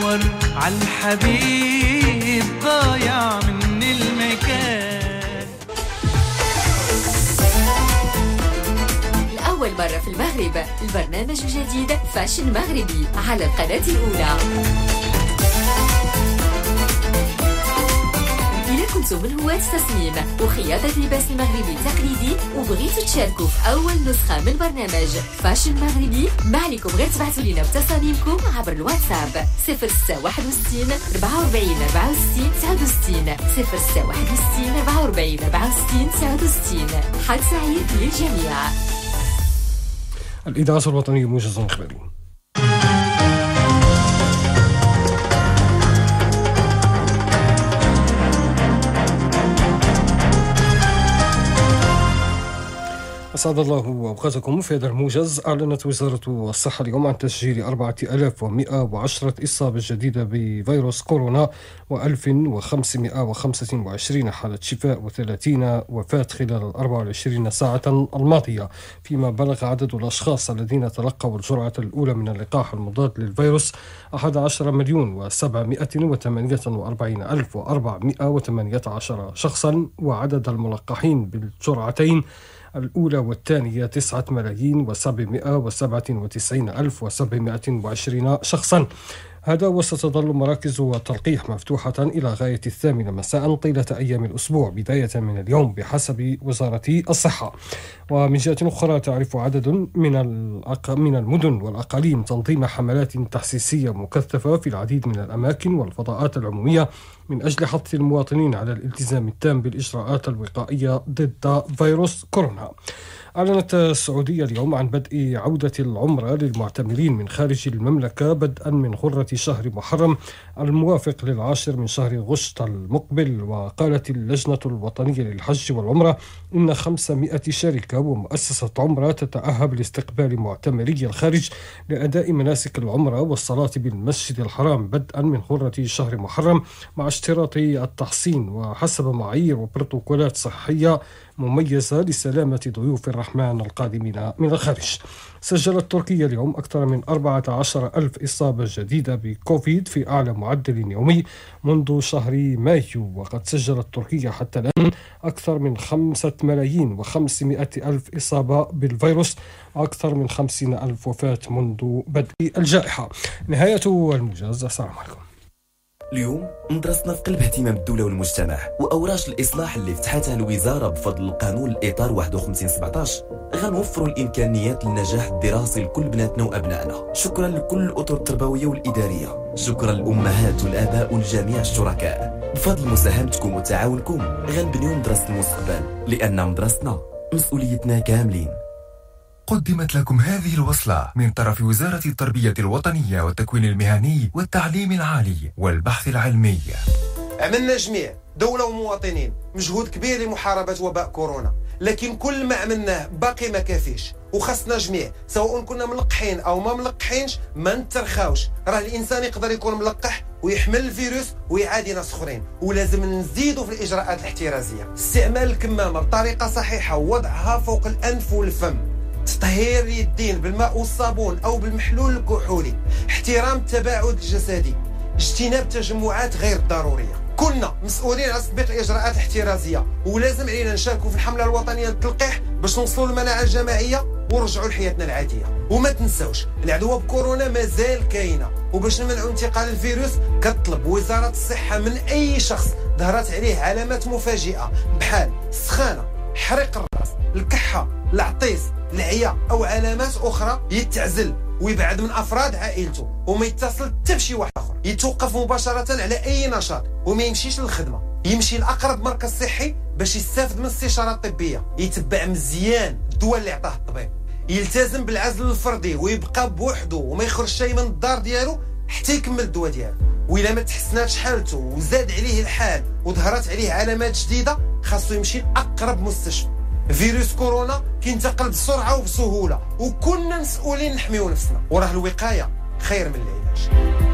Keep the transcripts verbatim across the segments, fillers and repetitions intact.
دور عالحبيب ضايع من المكان. لأول مرة في المغرب البرنامج الجديد فاشن مغربي على القناة الأولى. إذا كنتم من هواة التصميم وخياطة اللباس المغربي التقليدي وبغيتوا تشاركوا في أول نسخة من برنامج فاشن مغربي، ما عليكم غير تبعثوا لنا بتصاميمكم عبر الواتساب صفر ستة واحد وستين أربعة وأربعين أربعة وستين تسعة وستين صفر ستة واحد وستين أربعة وأربعين أربعة وستين تسعة وستين. حد سعيد للجميع. الإذاعة الوطنية موجز إخباري. أسعد الله أوقاتكم. في هذا الموجز، أعلنت وزارة الصحة اليوم عن تسجيل أربعة آلاف ومئة وعشرة إصابة جديدة بفيروس كورونا وألف وخمسمئة وخمسة وعشرين حالة شفاء وثلاثين وفاة خلال الأربع والعشرين ساعة الماضية، فيما بلغ عدد الأشخاص الذين تلقوا الجرعة الأولى من اللقاح المضاد للفيروس أحد عشر مليون وسبعمئة وثمانية وأربعين ألف وأربعمئة وثمانية عشر شخصا، وعدد الملقحين بالجرعتين الأولى والثانية تسعة ملايين وسبعمئة وسبعة وتسعين ألف وسبعمئة وعشرين شخصا. هذا وستظل مراكز التلقيح مفتوحة إلى غاية الثامنة مساء طيلة أيام الأسبوع بداية من اليوم بحسب وزارة الصحة. ومن جهة أخرى، تعرف عدد من من المدن والأقاليم تنظيم حملات تحسيسية مكثفة في العديد من الأماكن والفضاءات العمومية من أجل حث المواطنين على الالتزام التام بالإجراءات الوقائية ضد فيروس كورونا. أعلنت السعودية اليوم عن بدء عودة العمرة للمعتمرين من خارج المملكة بدءا من غرة شهر محرم الموافق للعاشر من شهر غشت المقبل. وقالت اللجنة الوطنية للحج والعمرة إن خمسمئة شركة ومؤسسة عمرة تتأهب لاستقبال معتمري الخارج لأداء مناسك العمرة والصلاة بالمسجد الحرام بدءا من غرة شهر محرم مع اشتراط التحصين وحسب معايير وبروتوكولات صحية مميزة لسلامة ضيوف الرحمن القادمين من الخارج. سجلت تركيا اليوم أكثر من أربعة عشر ألف إصابة جديدة بكوفيد في أعلى معدل يومي منذ شهر مايو، وقد سجلت تركيا حتى الآن أكثر من خمسة ملايين وخمسمئة ألف إصابة بالفيروس وأكثر من خمسين ألف وفاة منذ بدء الجائحة. نهاية الموجز. السلام عليكم. اليوم مدرسنا في قلب اهتمام الدولة والمجتمع، وأوراش الإصلاح اللي فتحتها الوزارة بفضل القانون الإطار واحد وخمسين سبعطاش غنوفروا الإمكانيات للنجاح الدراسي لكل بناتنا وأبنائنا. شكرا لكل الأطر التربوية والإدارية، شكرا للأمهات والآباء والجميع الشركاء. بفضل مساهمتكم وتعاونكم غنبنيو مدرسة المستقبل، لأن مدرستنا مسؤوليتنا كاملين. قدمت لكم هذه الوصلة من طرف وزارة التربية الوطنية والتكوين المهني والتعليم العالي والبحث العلمي. عملنا جميع دولة ومواطنين مجهود كبير لمحاربة وباء كورونا، لكن كل ما عملناه باقي ما كافيش، وخاصنا جميع سواء كنا ملقحين أو ما ملقحينش ما نترخاوش. راه الإنسان يقدر يكون ملقح ويحمل الفيروس ويعادي ناس اخرين، ولازم نزيدوا في الإجراءات الاحترازية. استعمال الكمامة بطريقة صحيحة ووضعها فوق الأنف والفم، تطهير اليدين بالماء والصابون أو بالمحلول الكحولي، احترام التباعد الجسدي، اجتناب التجمعات غير الضرورية. كلنا مسؤولين على تطبيق الإجراءات الاحترازية، ولازم علينا نشاركوا في الحملة الوطنية للتلقيح باش نوصلوا للمناعة الجماعية ونرجعوا لحياتنا العادية. وما تنسوش العدوى بكورونا مازال كاينة، وباش نمنعوا انتقال الفيروس كتطلب وزارة الصحة من أي شخص ظهرت عليه علامات مفاجئة بحال السخانة، حريق الراس، الكحة، العطيس، العيا أو علامات أخرى يتعزل ويبعد من أفراد عائلته، وما يتصل حتى بشي واحد آخر، يتوقف مباشرة على أي نشاط وما يمشيش للخدمة، يمشي لأقرب مركز صحي باش يستافد من الاستشارة الطبية، يتبع مزيان الدواء اللي عطاه الطبيب، يلتزم بالعزل الفردي ويبقى بوحده وما يخرج شيء من الدار ديالو حتى يكمل الدواء ديالو. وإلا ما تحسناتش حالته وزاد عليه الحال وظهرت عليه علامات جديدة خاصو يمشي لأقرب مستشفى. فيروس كورونا كينتقل بسرعة وبسهولة، وكلنا مسؤولين نحميو نفسنا، وراه الوقاية خير من العلاج.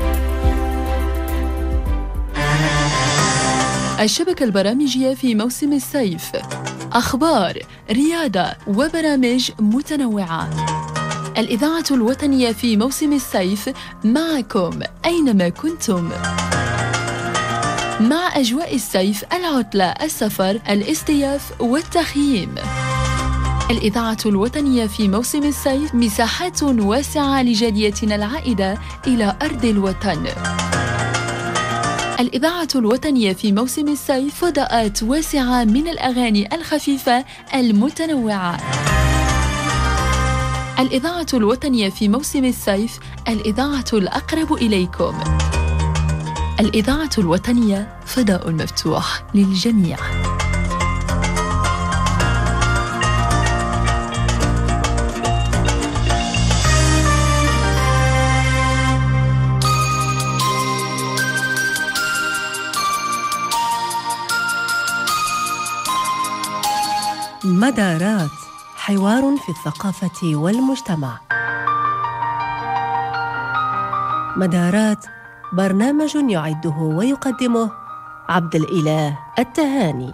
الشبكة البرامجية في موسم الصيف، أخبار، رياضة وبرامج متنوعة. الإذاعة الوطنية في موسم الصيف معكم أينما كنتم. مع أجواء الصيف، العطلة، السفر، الاصطياف والتخييم. الإذاعة الوطنية في موسم الصيف مساحات واسعة لجاليتنا العائدة إلى أرض الوطن. الإذاعة الوطنية في موسم الصيف فضاءات واسعة من الأغاني الخفيفة المتنوعة. الإذاعة الوطنية في موسم الصيف، الإذاعة الأقرب إليكم. الإذاعة الوطنية فضاء مفتوح للجميع. مدارات، حوار في الثقافة والمجتمع. مدارات برنامج يعده ويقدمه عبد الإله التهاني.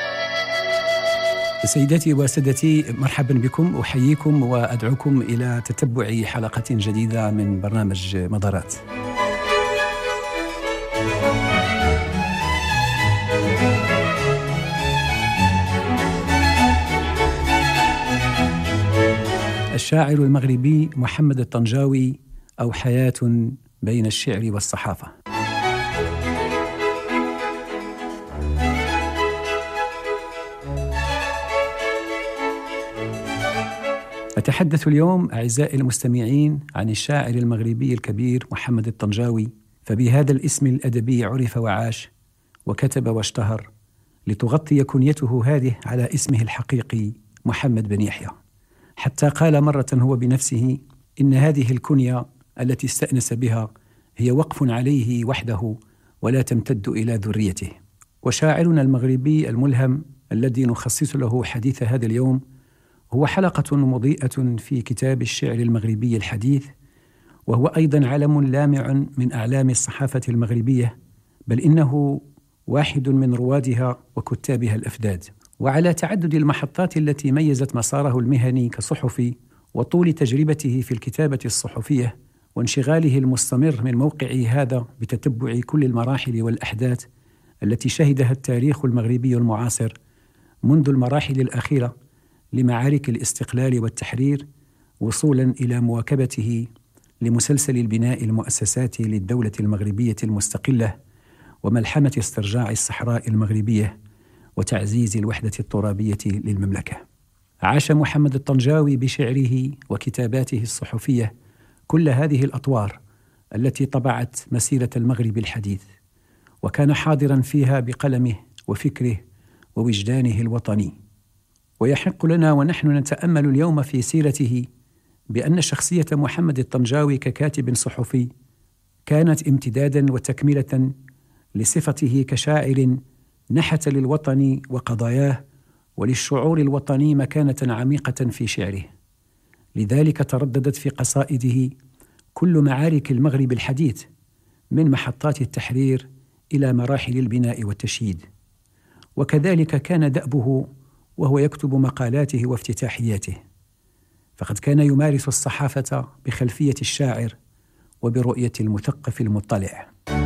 سيداتي وسادتي، مرحبا بكم، أحييكم وأدعوكم إلى تتبع حلقة جديدة من برنامج مدارات. الشاعر المغربي محمد الطنجاوي، أو حياة بين الشعر والصحافة. أتحدث اليوم أعزائي المستمعين عن الشاعر المغربي الكبير محمد الطنجاوي، فبهذا الاسم الأدبي عرف وعاش وكتب واشتهر، لتغطي كنيته هذه على اسمه الحقيقي محمد بن يحيى، حتى قال مرة هو بنفسه إن هذه الكنية التي استأنس بها هي وقف عليه وحده ولا تمتد إلى ذريته. وشاعرنا المغربي الملهم الذي نخصص له حديث هذا اليوم هو حلقة مضيئة في كتاب الشعر المغربي الحديث، وهو أيضا علم لامع من أعلام الصحافة المغربية، بل إنه واحد من روادها وكتابها الأفداد. وعلى تعدد المحطات التي ميزت مساره المهني كصحفي، وطول تجربته في الكتابة الصحفية، وانشغاله المستمر من موقعه هذا بتتبع كل المراحل والأحداث التي شهدها التاريخ المغربي المعاصر منذ المراحل الأخيرة لمعارك الاستقلال والتحرير، وصولا إلى مواكبته لمسلسل البناء المؤسساتي للدولة المغربية المستقلة، وملحمة استرجاع الصحراء المغربية، وتعزيز الوحدة الترابية للمملكة. عاش محمد الطنجاوي بشعره وكتاباته الصحفية كل هذه الأطوار التي طبعت مسيرة المغرب الحديث، وكان حاضرا فيها بقلمه وفكره ووجدانه الوطني. ويحق لنا ونحن نتأمل اليوم في سيرته بأن شخصية محمد الطنجاوي ككاتب صحفي كانت امتدادا وتكملة لصفته كشاعر نحت للوطن وقضاياه وللشعور الوطني مكانة عميقة في شعره. لذلك ترددت في قصائده كل معارك المغرب الحديث، من محطات التحرير إلى مراحل البناء والتشييد. وكذلك كان دأبه وهو يكتب مقالاته وافتتاحياته، فقد كان يمارس الصحافة بخلفية الشاعر وبرؤية المثقف المطلع.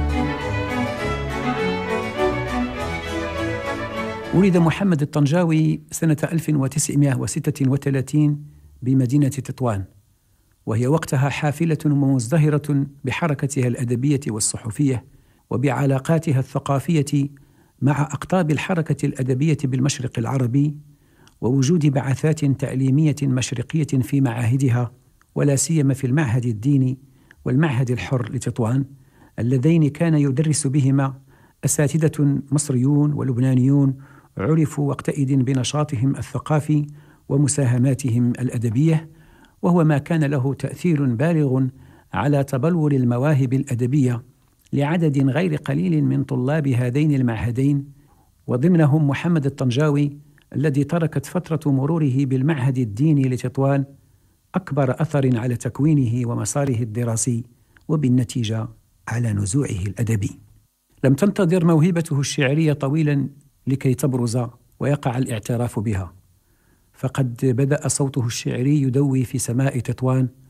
ولد محمد الطنجاوي سنة ألف وتسعمائة وستة وثلاثين بمدينة تطوان، وهي وقتها حافلة ومزدهرة بحركتها الأدبية والصحفية وبعلاقاتها الثقافية مع أقطاب الحركة الأدبية بالمشرق العربي، ووجود بعثات تعليمية مشرقية في معاهدها، ولا سيما في المعهد الديني والمعهد الحر لتطوان، اللذين كان يدرس بهما أساتذة مصريون ولبنانيون عرفوا وقتئذ بنشاطهم الثقافي ومساهماتهم الأدبية، وهو ما كان له تأثير بالغ على تبلور المواهب الأدبية لعدد غير قليل من طلاب هذين المعهدين، وضمنهم محمد الطنجاوي الذي تركت فترة مروره بالمعهد الديني لتطوان أكبر أثر على تكوينه ومساره الدراسي، وبالنتيجة على نزوعه الأدبي. لم تنتظر موهبته الشعرية طويلا لكي تبرز ويقع الاعتراف بها، فقد بدأ صوته الشعري يدوي في سماء تطوان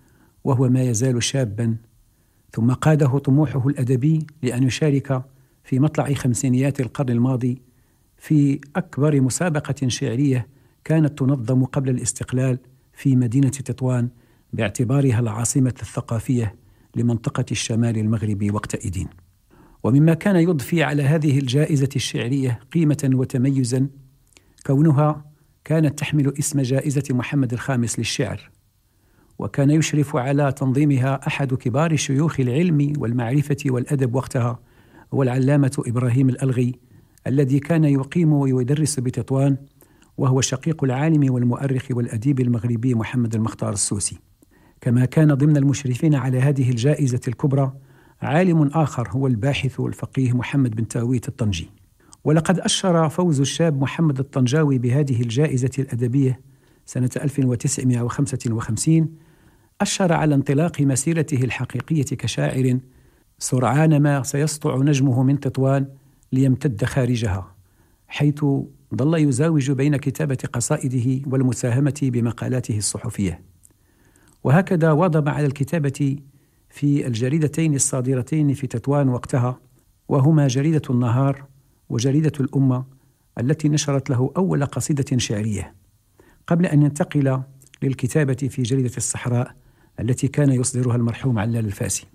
وهو ما يزال شابا، ثم قاده طموحه الأدبي لأن يشارك في مطلع خمسينيات القرن الماضي في أكبر مسابقة شعرية كانت تنظم قبل الاستقلال في مدينة تطوان باعتبارها العاصمة الثقافية لمنطقة الشمال المغربي وقتئذ. ومما كان يضفي على هذه الجائزة الشعرية قيمة وتميزا كونها كانت تحمل اسم جائزة محمد الخامس للشعر، وكان يشرف على تنظيمها أحد كبار شيوخ العلم والمعرفة والأدب وقتها هو العلامة إبراهيم الألغي الذي كان يقيم ويدرس بتطوان، وهو شقيق العالم والمؤرخ والأديب المغربي محمد المختار السوسي. كما كان ضمن المشرفين على هذه الجائزة الكبرى عالم آخر هو الباحث والفقيه محمد بن تاويت الطنجي. ولقد أشر فوز الشاب محمد الطنجاوي بهذه الجائزة الأدبية سنة ألف وتسعمائة وخمسة وخمسين أشر على انطلاق مسيرته الحقيقية كشاعر سرعان ما سيسطع نجمه من تطوان ليمتد خارجها، حيث ظل يزاوج بين كتابة قصائده والمساهمة بمقالاته الصحفية. وهكذا واظب على الكتابة في الجريدتين الصادرتين في تطوان وقتها، وهما جريدة النهار وجريدة الأمة التي نشرت له أول قصيدة شعرية، قبل أن ينتقل للكتابة في جريدة الصحراء التي كان يصدرها المرحوم علال الفاسي.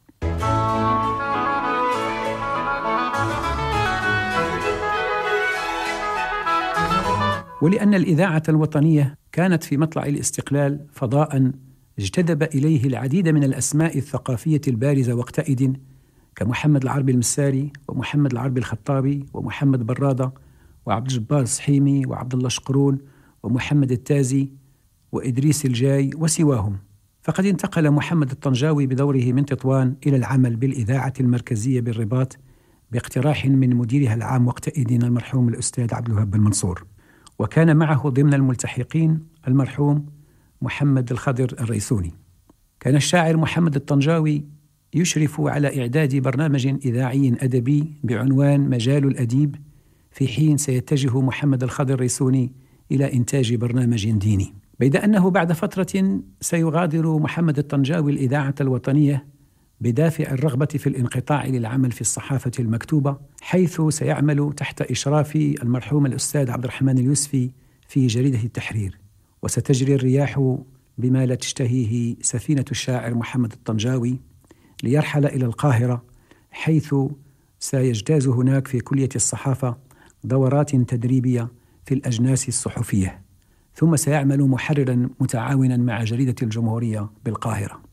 ولأن الإذاعة الوطنية كانت في مطلع الاستقلال فضاء اجتذب إليه العديد من الأسماء الثقافية البارزة وقتئذ كمحمد العربي المساري ومحمد العربي الخطابي ومحمد برادة وعبد الجبار الصحيمي وعبد الله شقرون ومحمد التازي وإدريس الجاي وسواهم. فقد انتقل محمد الطنجاوي بدوره من تطوان إلى العمل بالإذاعة المركزية بالرباط باقتراح من مديرها العام وقتئذ المرحوم الأستاذ عبد الوهاب بن منصور، وكان معه ضمن الملتحقين المرحوم محمد الخضر الريسوني. كان الشاعر محمد الطنجاوي يشرف على إعداد برنامج إذاعي أدبي بعنوان مجال الأديب، في حين سيتجه محمد الخضر الريسوني إلى إنتاج برنامج ديني، بيد أنه بعد فترة سيغادر محمد الطنجاوي الإذاعة الوطنية بدافع الرغبة في الانقطاع للعمل في الصحافة المكتوبة، حيث سيعمل تحت إشراف المرحوم الأستاذ عبد الرحمن اليوسفي في جريدة التحرير. وستجري الرياح بما لا تشتهيه سفينة الشاعر محمد الطنجاوي ليرحل إلى القاهرة، حيث سيجتاز هناك في كلية الصحافة دورات تدريبية في الأجناس الصحفية، ثم سيعمل محرراً متعاوناً مع جريدة الجمهورية بالقاهرة.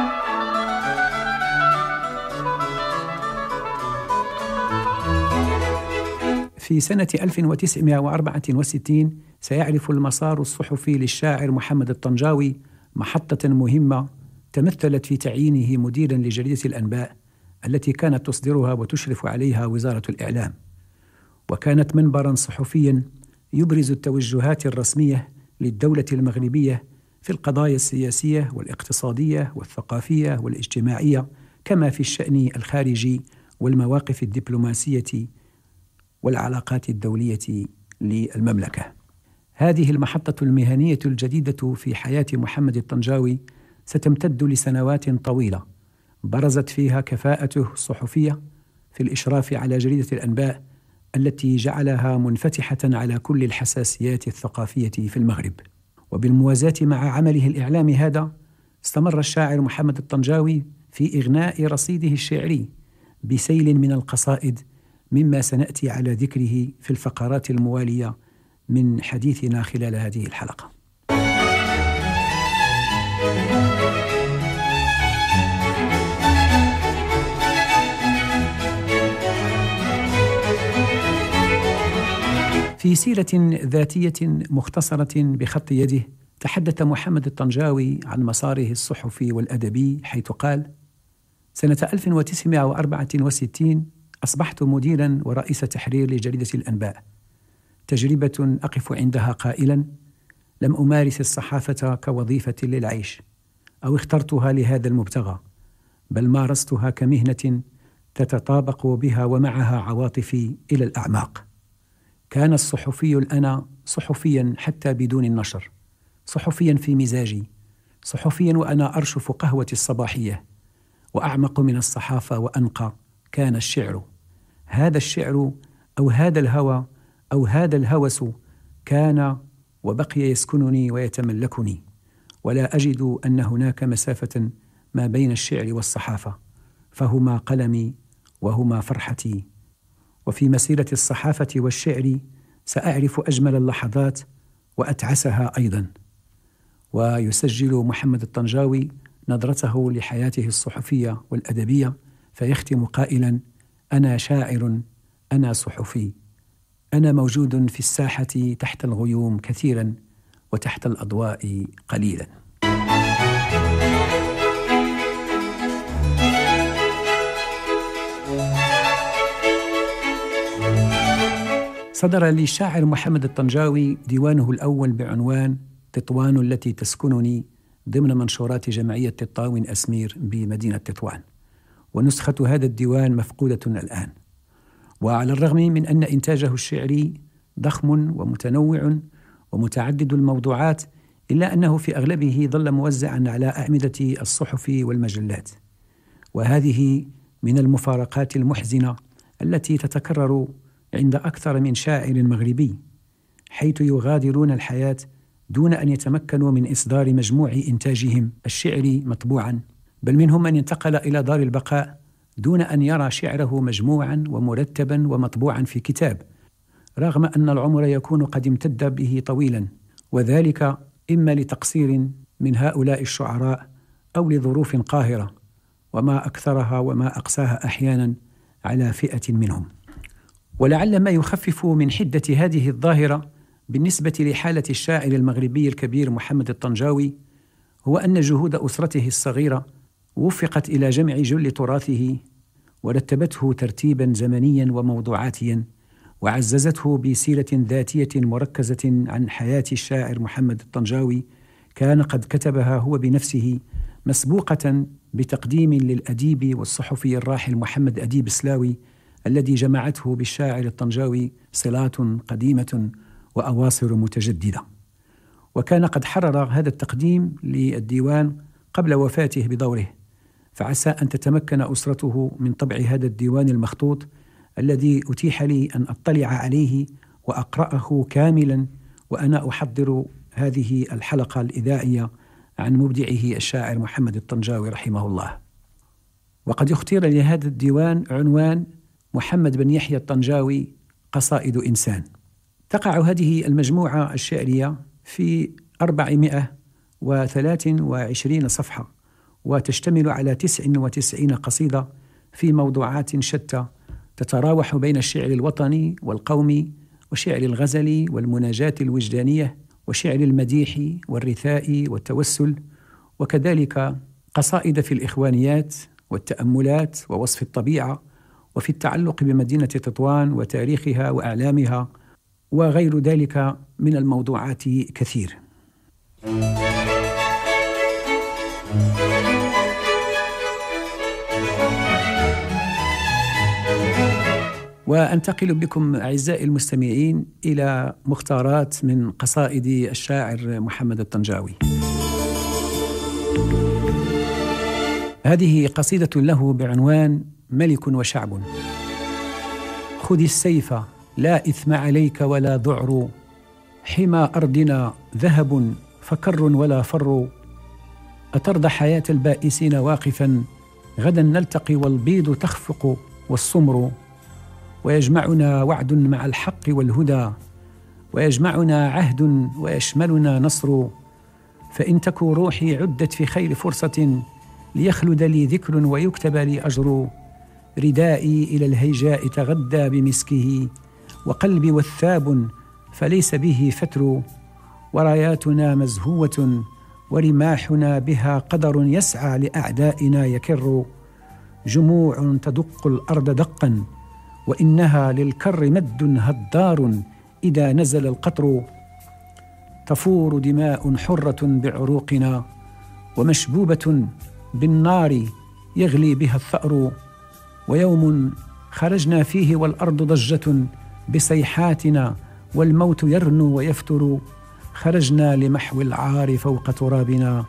في سنة ألف وتسعمائة وأربعة وستين سيعرف المسار الصحفي للشاعر محمد الطنجاوي محطة مهمة تمثلت في تعيينه مديراً لجريدة الأنباء التي كانت تصدرها وتشرف عليها وزارة الإعلام، وكانت منبراً صحفياً يبرز التوجهات الرسمية للدولة المغربية في القضايا السياسية والاقتصادية والثقافية والاجتماعية، كما في الشأن الخارجي والمواقف الدبلوماسية والعلاقات الدولية للمملكة. هذه المحطة المهنية الجديدة في حياة محمد الطنجاوي ستمتد لسنوات طويلة برزت فيها كفاءته الصحفية في الإشراف على جريدة الأنباء التي جعلها منفتحة على كل الحساسيات الثقافية في المغرب. وبالموازاة مع عمله الإعلامي هذا استمر الشاعر محمد الطنجاوي في إغناء رصيده الشعري بسيل من القصائد، مما سنأتي على ذكره في الفقرات الموالية من حديثنا خلال هذه الحلقة. في سيرة ذاتية مختصرة بخط يده تحدث محمد الطنجاوي عن مساره الصحفي والأدبي، حيث قال: سنة ألف وتسعمائة وأربعة وستين أصبحت مديراً ورئيس تحرير لجريدة الأنباء، تجربة أقف عندها قائلاً: لم أمارس الصحافة كوظيفة للعيش أو اخترتها لهذا المبتغى، بل مارستها كمهنة تتطابق بها ومعها عواطفي إلى الأعماق. كان الصحفي الأنا صحفياً حتى بدون النشر، صحفياً في مزاجي، صحفيا وأنا أرشف قهوتي الصباحية، وأعمق من الصحافة وأنقى كان الشعر. هذا الشعر أو هذا الهوى أو هذا الهوس كان وبقي يسكنني ويتملكني، ولا أجد أن هناك مسافة ما بين الشعر والصحافة، فهما قلمي وهما فرحتي. وفي مسيرة الصحافة والشعر سأعرف أجمل اللحظات وأتعسها أيضا. ويسجل محمد الطنجاوي نظرته لحياته الصحفية والأدبية فيختم قائلا: أنا شاعر، أنا صحفي، أنا موجود في الساحة تحت الغيوم كثيرا وتحت الأضواء قليلا. صدر للشاعر محمد الطنجاوي ديوانه الأول بعنوان تطوان التي تسكنني ضمن منشورات جمعية تطاوين أسمير بمدينة تطوان، ونسخة هذا الديوان مفقودة الآن. وعلى الرغم من أن إنتاجه الشعري ضخم ومتنوع ومتعدد الموضوعات، إلا أنه في أغلبه ظل موزعا على أعمدة الصحف والمجلات، وهذه من المفارقات المحزنة التي تتكرر عند أكثر من شاعر مغربي، حيث يغادرون الحياة دون أن يتمكنوا من إصدار مجموع إنتاجهم الشعري مطبوعا، بل منهم من انتقل إلى دار البقاء دون أن يرى شعره مجموعا ومرتبا ومطبوعا في كتاب، رغم أن العمر يكون قد امتد به طويلا، وذلك إما لتقصير من هؤلاء الشعراء أو لظروف قاهرة، وما أكثرها وما أقساها أحيانا على فئة منهم. ولعل ما يخفف من حدة هذه الظاهرة بالنسبة لحالة الشاعر المغربي الكبير محمد الطنجاوي هو أن جهود أسرته الصغيرة وفقت إلى جمع جل تراثه ورتبته ترتيبا زمنيا وموضوعاتيا، وعززته بسيرة ذاتية مركزة عن حياة الشاعر محمد الطنجاوي كان قد كتبها هو بنفسه، مسبوقة بتقديم للأديب والصحفي الراحل محمد أديب سلاوي الذي جمعته بالشاعر الطنجاوي صلات قديمة وأواصر متجددة. وكان قد حرر هذا التقديم للديوان قبل وفاته بدوره، فعسى أن تتمكن أسرته من طبع هذا الديوان المخطوط الذي أتيح لي أن أطلع عليه وأقرأه كاملا وأنا أحضر هذه الحلقة الإذاعية عن مبدعه الشاعر محمد الطنجاوي رحمه الله. وقد اختير لهذا الديوان عنوان محمد بن يحيى الطنجاوي قصائد إنسان. تقع هذه المجموعة الشعرية في أربعمائة وثلاث وعشرين صفحة، وتشتمل على تسع وتسعين قصيدة في موضوعات شتى تتراوح بين الشعر الوطني والقومي وشعر الغزل والمناجاة الوجدانية وشعر المديح والرثاء والتوسل، وكذلك قصائد في الإخوانيات والتأملات ووصف الطبيعة وفي التعلق بمدينة تطوان وتاريخها وأعلامها وغير ذلك من الموضوعات كثير. وأنتقل بكم أعزائي المستمعين إلى مختارات من قصائد الشاعر محمد الطنجاوي. هذه قصيدة له بعنوان ملك وشعب. خذ السيف لا إثم عليك ولا ذعر، حمى أرضنا ذهب فكر ولا فر، أترضى حياة البائسين واقفا، غدا نلتقي والبيض تخفق والسمر، ويجمعنا وعد مع الحق والهدى، ويجمعنا عهد ويشملنا نصر، فإن تكو روحي عدت في خير فرصة، ليخلد لي ذكر ويكتب لي أجر، ردائي إلى الهيجاء تغدى بمسكه، وقلبي وثاب فليس به فتر، وراياتنا مزهوة ورماحنا بها قدر يسعى لأعدائنا يكر، جموع تدق الأرض دقا وإنها للكر مد هدار إذا نزل القطر، تفور دماء حرة بعروقنا ومشبوبة بالنار يغلي بها الثأر، ويوم خرجنا فيه والأرض ضجة بصيحاتنا والموت يرنو ويفتر، خرجنا لمحو العار فوق ترابنا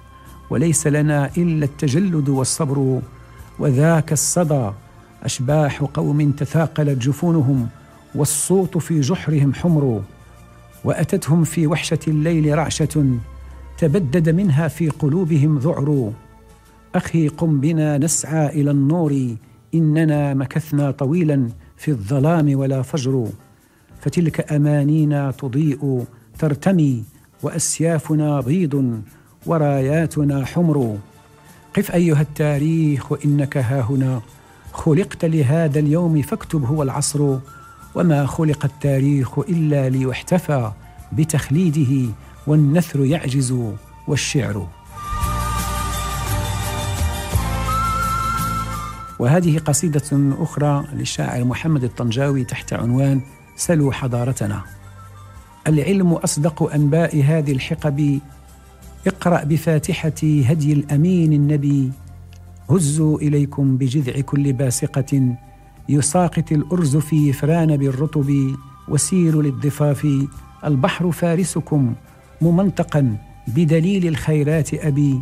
وليس لنا إلا التجلد والصبر، وذاك الصدى أشباح قوم تثاقلت جفونهم، والصوت في جحرهم حمر، وأتتهم في وحشة الليل رعشة تبدد منها في قلوبهم ذعر. أخي قم بنا نسعى إلى النور، إننا مكثنا طويلا في الظلام ولا فجر، فتلك أمانينا تضيء ترتمي، وأسيافنا بيض وراياتنا حمر. قف أيها التاريخ إنك هاهنا، خلقت لهذا اليوم فاكتب هو العصر، وما خلق التاريخ إلا ليحتفى بتخليده، والنثر يعجز والشعر. وهذه قصيدة أخرى للشاعر محمد الطنجاوي تحت عنوان سلوا حضارتنا. العلم أصدق أنباء هذه الحقب، اقرأ بفاتحة هدي الأمين النبي، هزوا إليكم بجذع كل باسقة، يساقط الأرز في فران بالرطب، وسيروا للضفاف البحر فارسكم، ممنطقا بدليل الخيرات أبي،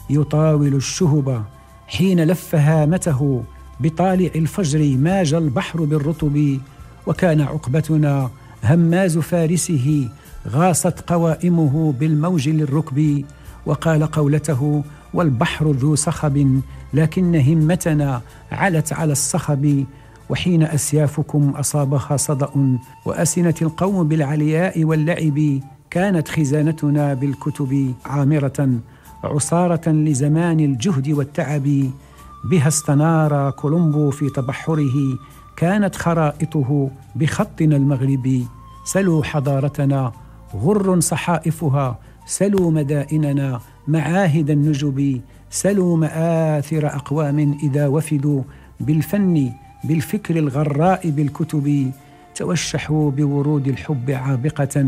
يطاول الشهب حين لف هامته، بطالع الفجر ماج البحر بالرطب، وكان عقبتنا هماز فارسه، غاصت قوائمه بالموج للركب، وقال قولته والبحر ذو صخب، لكن همتنا علت على الصخب، وحين أسيافكم أصابها صدأ، وأسنت القوم بالعلياء واللعب، كانت خزانتنا بالكتب عامرة، عصارة لزمان الجهد والتعب، بها استنار كولومبو في تبحره، كانت خرائطه بخطنا المغربي، سلوا حضارتنا غر صحائفها، سلوا مدائننا معاهد النجب، سلوا مآثر أقوام إذا وفدوا بالفن بالفكر الغراء بالكتب، توشحوا بورود الحب عابقة،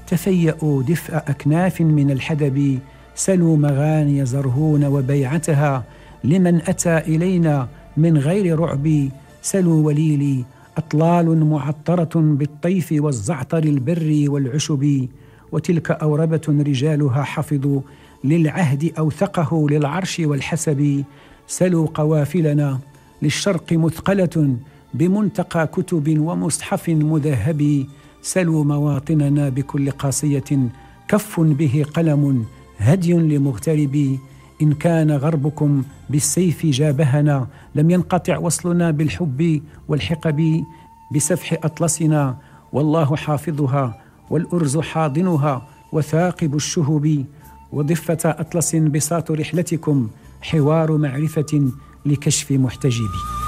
تفيأوا دفء أكناف من الحدب، سلوا مغاني زرهون وبيعتها، لمن أتى إلينا من غير رعب، سلوا وليلي أطلال معطرة بالطيف والزعتر البر والعشب، وتلك أوربة رجالها حفظوا للعهد أوثقه للعرش والحسب، سلوا قوافلنا للشرق مثقلة بمنتقى كتب ومصحف مذهب، سلوا مواطننا بكل قاصية كف به قلم هدي لمغترب، إن كان غربكم بالسيف جابهنا، لم ينقطع وصلنا بالحب والحقب، بسفح أطلسنا والله حافظها، والأرز حاضنها وثاقب الشهب، وضفة أطلس بساط رحلتكم، حوار معرفة لكشف محتجب.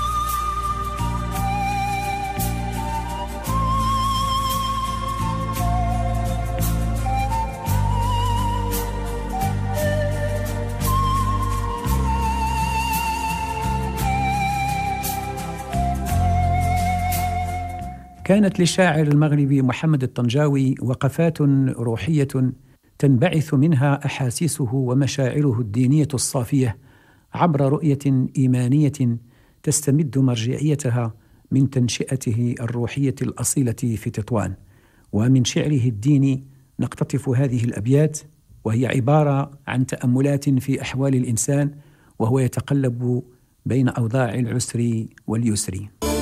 كانت للشاعر المغربي محمد الطنجاوي وقفات روحية تنبعث منها أحاسيسه ومشاعره الدينية الصافية عبر رؤية إيمانية تستمد مرجعيتها من تنشئته الروحية الأصيلة في تطوان. ومن شعره الديني نقتطف هذه الأبيات، وهي عبارة عن تأملات في أحوال الإنسان وهو يتقلب بين أوضاع العسر واليسر.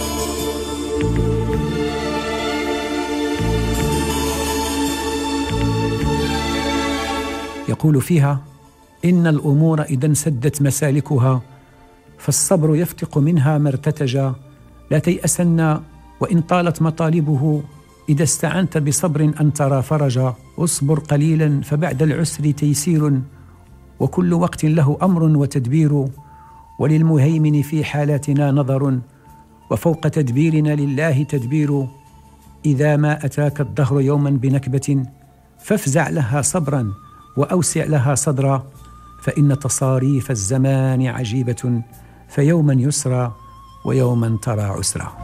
يقول فيها: إن الأمور إذا انسدت مسالكها، فالصبر يفتق منها ما ارتتجا، لا تيأسن وإن طالت مطالبه، إذا استعنت بصبر أن ترى فرجا، اصبر قليلا فبعد العسر تيسير، وكل وقت له أمر وتدبير، وللمهيمن في حالاتنا نظر، وفوق تدبيرنا لله تدبير، إذا ما أتاك الدهر يوما بنكبة، فافزع لها صبرا وأوسع لها صدرا، فإن تصاريف الزمان عجيبة، فيوما يسرى ويوما ترى عسرا.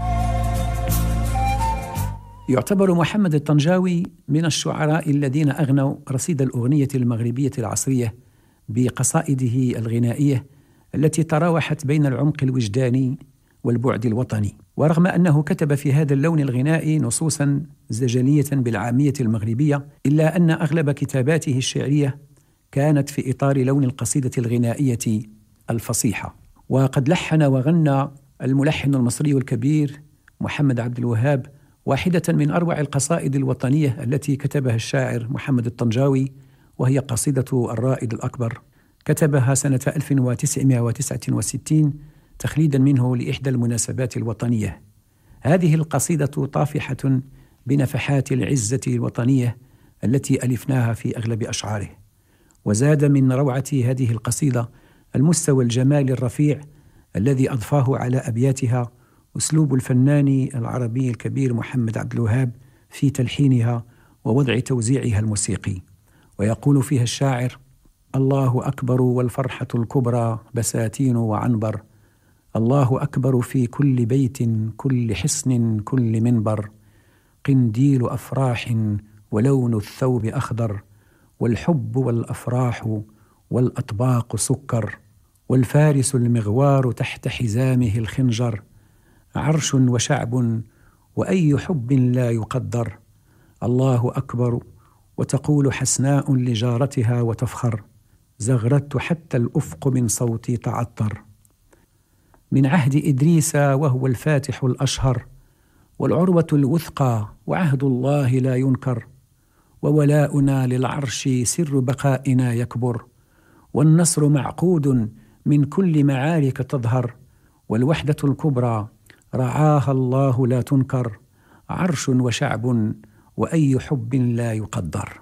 يعتبر محمد الطنجاوي من الشعراء الذين أغنوا رصيد الأغنية المغربية العصرية بقصائده الغنائية التي تراوحت بين العمق الوجداني والبعد الوطني. ورغم أنه كتب في هذا اللون الغنائي نصوصا زجلية بالعامية المغربية، إلا أن أغلب كتاباته الشعرية كانت في إطار لون القصيدة الغنائية الفصيحة. وقد لحن وغنى الملحن المصري الكبير محمد عبد الوهاب واحدة من أروع القصائد الوطنية التي كتبها الشاعر محمد الطنجاوي، وهي قصيدة الرائد الأكبر. كتبها سنة ألف وتسعمائة وتسعة وستين تخليدا منه لإحدى المناسبات الوطنية. هذه القصيدة طافحة بنفحات العزة الوطنية التي ألفناها في أغلب أشعاره. وزاد من روعة هذه القصيدة المستوى الجمال الرفيع الذي أضفاه على أبياتها أسلوب الفنان العربي الكبير محمد عبد الوهاب في تلحينها ووضع توزيعها الموسيقي. ويقول فيها الشاعر: الله أكبر والفرحة الكبرى بساتين وعنبر، الله أكبر في كل بيت كل حصن كل منبر، قنديل أفراح ولون الثوب أخضر، والحب والأفراح والأطباق سكر، والفارس المغوار تحت حزامه الخنجر، عرش وشعب وأي حب لا يقدر، الله أكبر وتقول حسناء لجارتها وتفخر، زغرت حتى الأفق من صوتي تعطر، من عهد إدريس وهو الفاتح الأشهر، والعروة الوثقى وعهد الله لا ينكر، وولاؤنا للعرش سر بقائنا يكبر، والنصر معقود من كل معارك تظهر، والوحدة الكبرى رعاها الله لا تنكر، عرش وشعب وأي حب لا يقدر.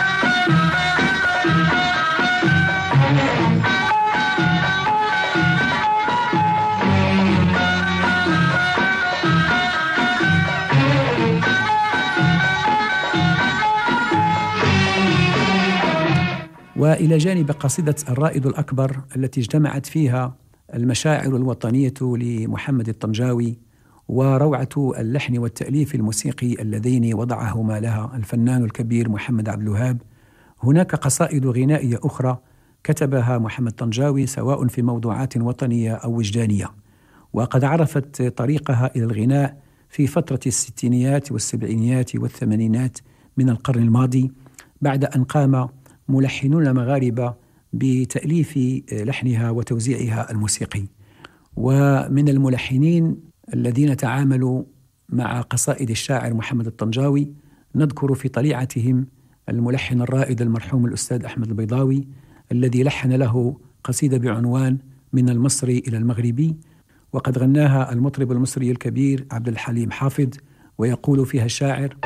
وإلى جانب قصيدة الرائد الأكبر التي اجتمعت فيها المشاعر الوطنية لمحمد الطنجاوي وروعة اللحن والتأليف الموسيقي اللذين وضعهما لها الفنان الكبير محمد عبد الوهاب، هناك قصائد غنائية أخرى كتبها محمد الطنجاوي سواء في موضوعات وطنية أو وجدانية، وقد عرفت طريقها إلى الغناء في فترة الستينيات والسبعينيات والثمانينات من القرن الماضي، بعد أن قام ملحنون مغاربة بتأليف لحنها وتوزيعها الموسيقي. ومن الملحنين الذين تعاملوا مع قصائد الشاعر محمد الطنجاوي نذكر في طليعتهم الملحن الرائد المرحوم الأستاذ أحمد البيضاوي الذي لحن له قصيدة بعنوان من المصري إلى المغربي، وقد غناها المطرب المصري الكبير عبد الحليم حافظ. ويقول فيها الشاعر: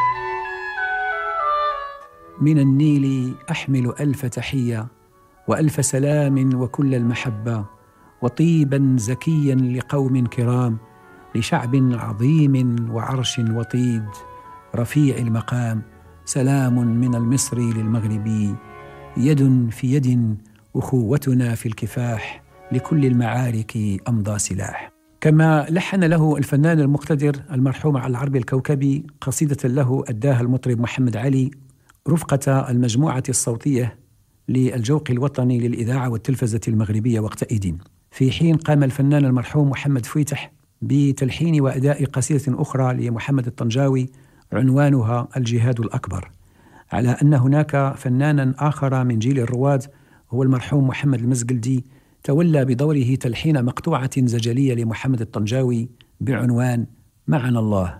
من النيل أحمل ألف تحية وألف سلام وكل المحبة، وطيبا زكيا لقوم كرام، لشعب عظيم وعرش وطيد رفيع المقام، سلام من المصري للمغربي، يد في يد أخوتنا في الكفاح، لكل المعارك أمضى سلاح. كما لحن له الفنان المقتدر المرحوم على العربي الكوكبي قصيدة له أداها المطرب محمد علي رفقة المجموعة الصوتية للجوق الوطني للإذاعة والتلفزة المغربية وقتئذ، في حين قام الفنان المرحوم محمد فويتح بتلحين وأداء قصيدة أخرى لمحمد الطنجاوي عنوانها الجهاد الأكبر، على أن هناك فنانا آخر من جيل الرواد هو المرحوم محمد المزقلدي تولى بدوره تلحين مقطوعة زجلية لمحمد الطنجاوي بعنوان معنا الله،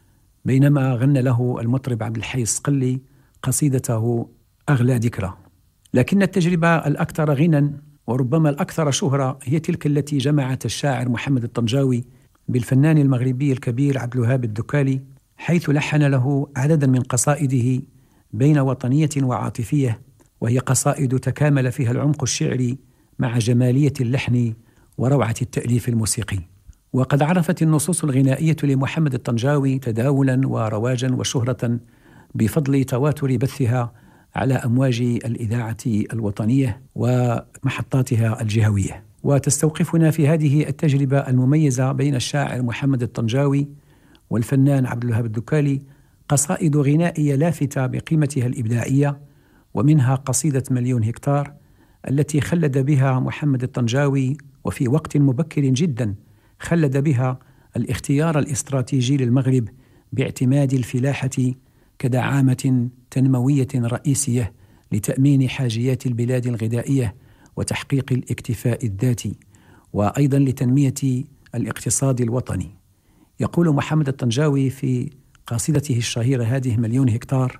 بينما غنى له المطرب عبد الحي الصقلي قصيدته أغلى ذكرى. لكن التجربة الأكثر غنى وربما الأكثر شهرة هي تلك التي جمعت الشاعر محمد الطنجاوي بالفنان المغربي الكبير عبد الوهاب الدكالي، حيث لحن له عددا من قصائده بين وطنية وعاطفية، وهي قصائد تكامل فيها العمق الشعري مع جمالية اللحن وروعة التأليف الموسيقي. وقد عرفت النصوص الغنائية لمحمد الطنجاوي تداولا ورواجا وشهرة بفضل تواتر بثها على أمواج الإذاعة الوطنية ومحطاتها الجهوية. وتستوقفنا في هذه التجربة المميزة بين الشاعر محمد الطنجاوي والفنان عبد الوهاب الدكالي قصائد غنائية لافتة بقيمتها الإبداعية، ومنها قصيدة مليون هكتار التي خلد بها محمد الطنجاوي وفي وقت مبكر جدا خلد بها الاختيار الاستراتيجي للمغرب باعتماد الفلاحة كدعامة تنموية رئيسية لتأمين حاجيات البلاد الغذائية وتحقيق الاكتفاء الذاتي، وأيضا لتنمية الاقتصاد الوطني. يقول محمد الطنجاوي في قصيدته الشهيرة هذه مليون هكتار: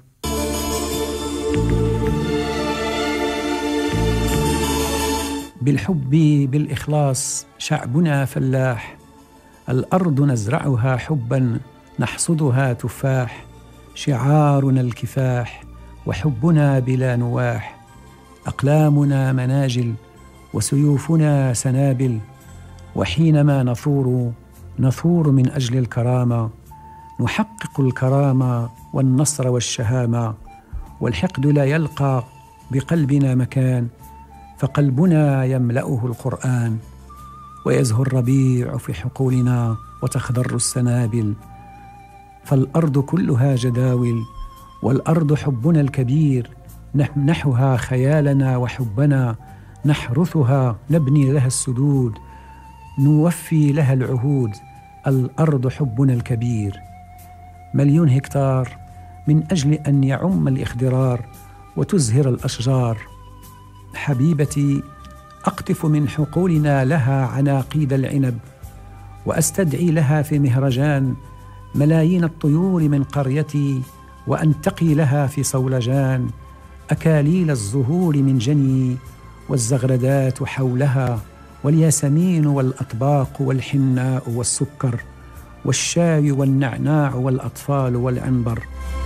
بالحب بالإخلاص شعبنا فلاح، الأرض نزرعها حبا نحصدها تفاح، شعارنا الكفاح وحبنا بلا نواح، أقلامنا مناجل وسيوفنا سنابل، وحينما نثور نثور من أجل الكرامة، نحقق الكرامة والنصر والشهامة، والحقد لا يلقى بقلبنا مكان، فقلبنا يملأه القرآن، ويزهو الربيع في حقولنا وتخضر السنابل، فالأرض كلها جداول، والأرض حبنا الكبير، نمنحها خيالنا وحبنا، نحرثها نبني لها السدود، نوفي لها العهود، الأرض حبنا الكبير. مليون هكتار من أجل أن يعم الإخضرار وتزهر الأشجار. حبيبتي، أقطف من حقولنا لها عناقيد العنب، وأستدعي لها في مهرجان ملايين الطيور من قريتي، وأنتقي لها في صولجان أكاليل الزهور من جني، والزغردات حولها، والياسمين والأطباق والحناء والسكر، والشاي والنعناع والأطفال والعنبر.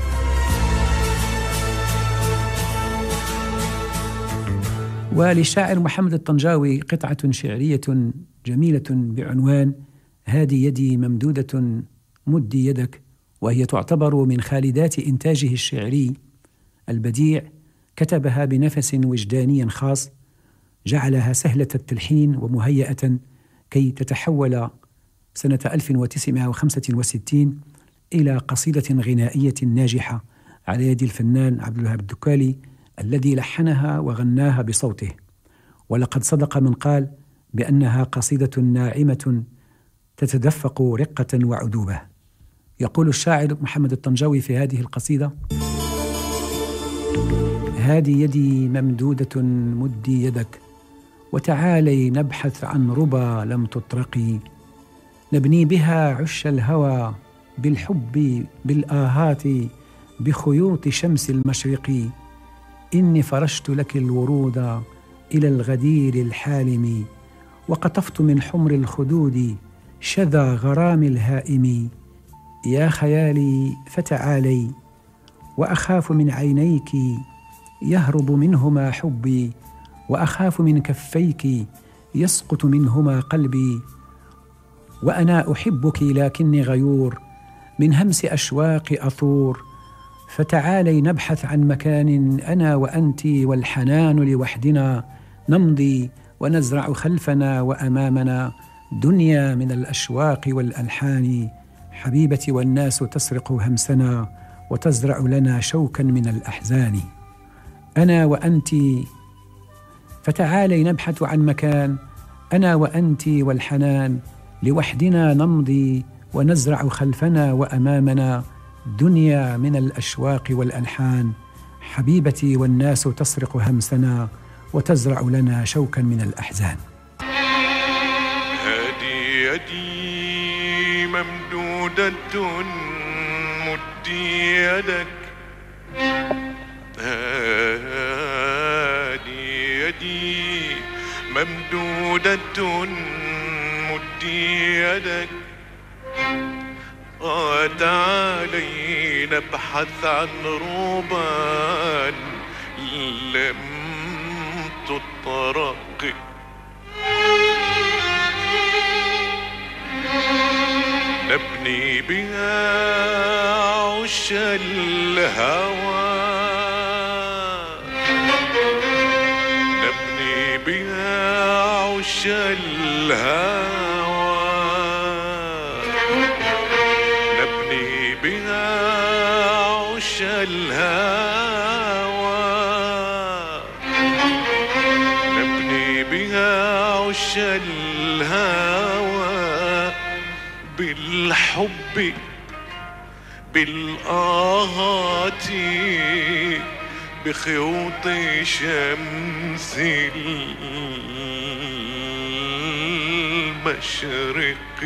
وللشاعر محمد الطنجاوي قطعة شعرية جميلة بعنوان هذه يدي ممدودة مدي يدك، وهي تعتبر من خالدات إنتاجه الشعري البديع. كتبها بنفس وجداني خاص، جعلها سهلة التلحين ومهيئة كي تتحول سنة ألف وتسعمائة وخمسة وستين إلى قصيدة غنائية ناجحة على يد الفنان عبد الوهاب الدكالي الذي لحنها وغناها بصوته. ولقد صدق من قال بأنها قصيدة ناعمة تتدفق رقة وعذوبة. يقول الشاعر محمد الطنجاوي في هذه القصيدة: هذه يدي ممدودة مدي يدك، وتعالي نبحث عن ربا لم تطرقي، نبني بها عش الهوى بالحب بالآهات بخيوط شمس المشرق، إني فرشت لك الورود إلى الغدير الحالم، وقطفت من حمر الخدود شذا غرام الهائم، يا خيالي فتعالي، وأخاف من عينيك يهرب منهما حبي، وأخاف من كفيك يسقط منهما قلبي، وأنا أحبك لكني غيور من همس أشواق أثور، فتعالي نبحث عن مكان أنا وأنت والحنان لوحدنا، نمضي ونزرع خلفنا وأمامنا دنيا من الأشواق والألحان، حبيبتي والناس تسرق همسنا وتزرع لنا شوكا من الأحزان، أنا وأنت فتعالي نبحث عن مكان أنا وأنت والحنان، لوحدنا نمضي ونزرع خلفنا وأمامنا دنيا من الأشواق والألحان، حبيبتي والناس تسرق همسنا وتزرع لنا شوكا من الأحزان. هذه يدي ممدودة مدي يدك، هذه يدي ممدودة مدي يدك، وتعالي نبحث عن ربا لم تطرق، نبني بها عش الهوى، نبني بها عش الهوى، نبني بها عش الهوى، نبني بها عش الهوى، بالحب بالآهات بخيوط شمس المشرق.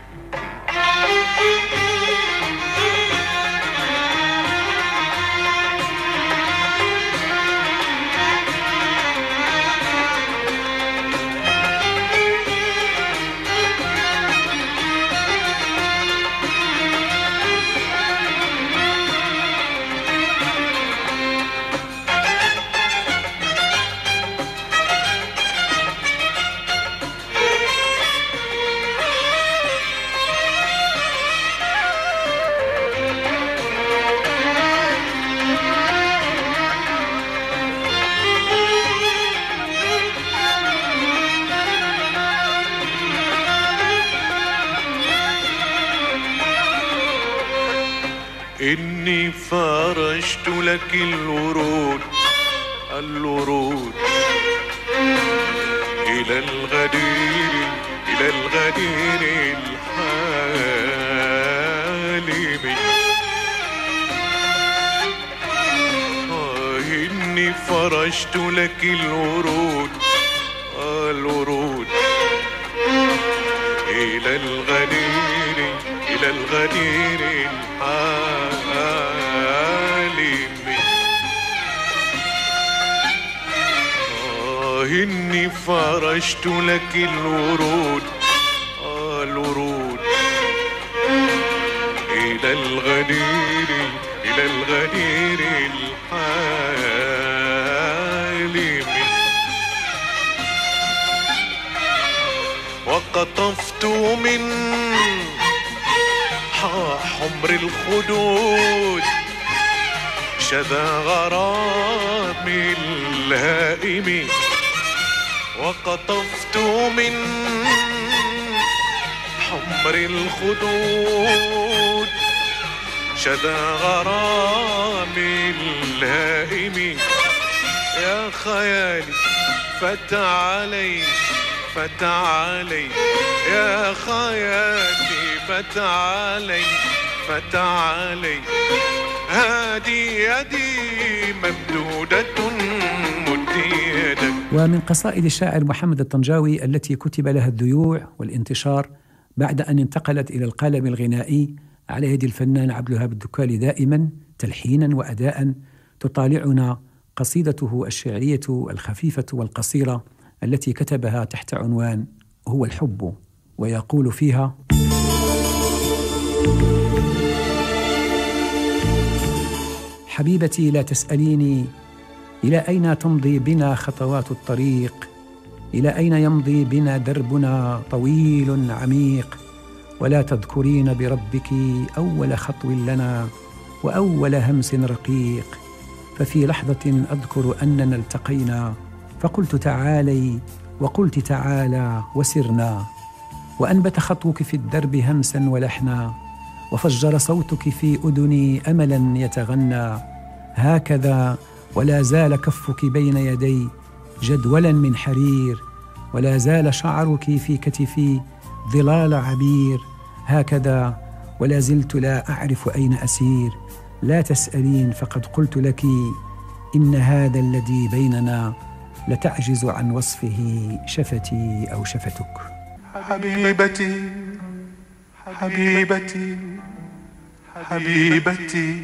إني فرشت لك الورود الورود إلى الغدير إلى الغدير الحالم. آه إني فرشت لك الورود الورود إلى الغدير إلى الغدير الحالم. آه إني فرشت لك الورود الورود إلى الغدير إلى الغدير الحالم. وقطفت من حمر الخدود شذا غرام الهائم. وقطفت من حمر الخدود شذا غرام الهائم. يا خيالي فتعالي فتعالي يا خيالي فتعالي فتعالي. هادي يدي ممدودة مدي يدك. ومن قصائد الشاعر محمد الطنجاوي التي كتب لها الذيوع والانتشار بعد أن انتقلت إلى القالب الغنائي على يد الفنان عبد الوهاب الدكالي دائما تلحينا وأداء، تطالعنا قصيدته الشعرية الخفيفة والقصيرة التي كتبها تحت عنوان هو الحب، ويقول فيها: حبيبتي لا تسأليني إلى أين تمضي بنا خطوات الطريق، إلى أين يمضي بنا دربنا طويل عميق، ولا تذكرين بربك أول خطو لنا وأول همس رقيق. ففي لحظة أذكر أننا التقينا فقلت تعالي وقلت تعالى وسرنا، وأنبت خطوك في الدرب همسا ولحنا، وفجر صوتك في أذني أملا يتغنى. هكذا ولا زال كفك بين يدي جدولا من حرير، ولا زال شعرك في كتفي ظلال عبير. هكذا ولا زلت لا أعرف أين أسير. لا تسألين فقد قلت لك إن هذا الذي بيننا لتعجز عن وصفه شفتي أو شفتك. حبيبتي حبيبتي حبيبتي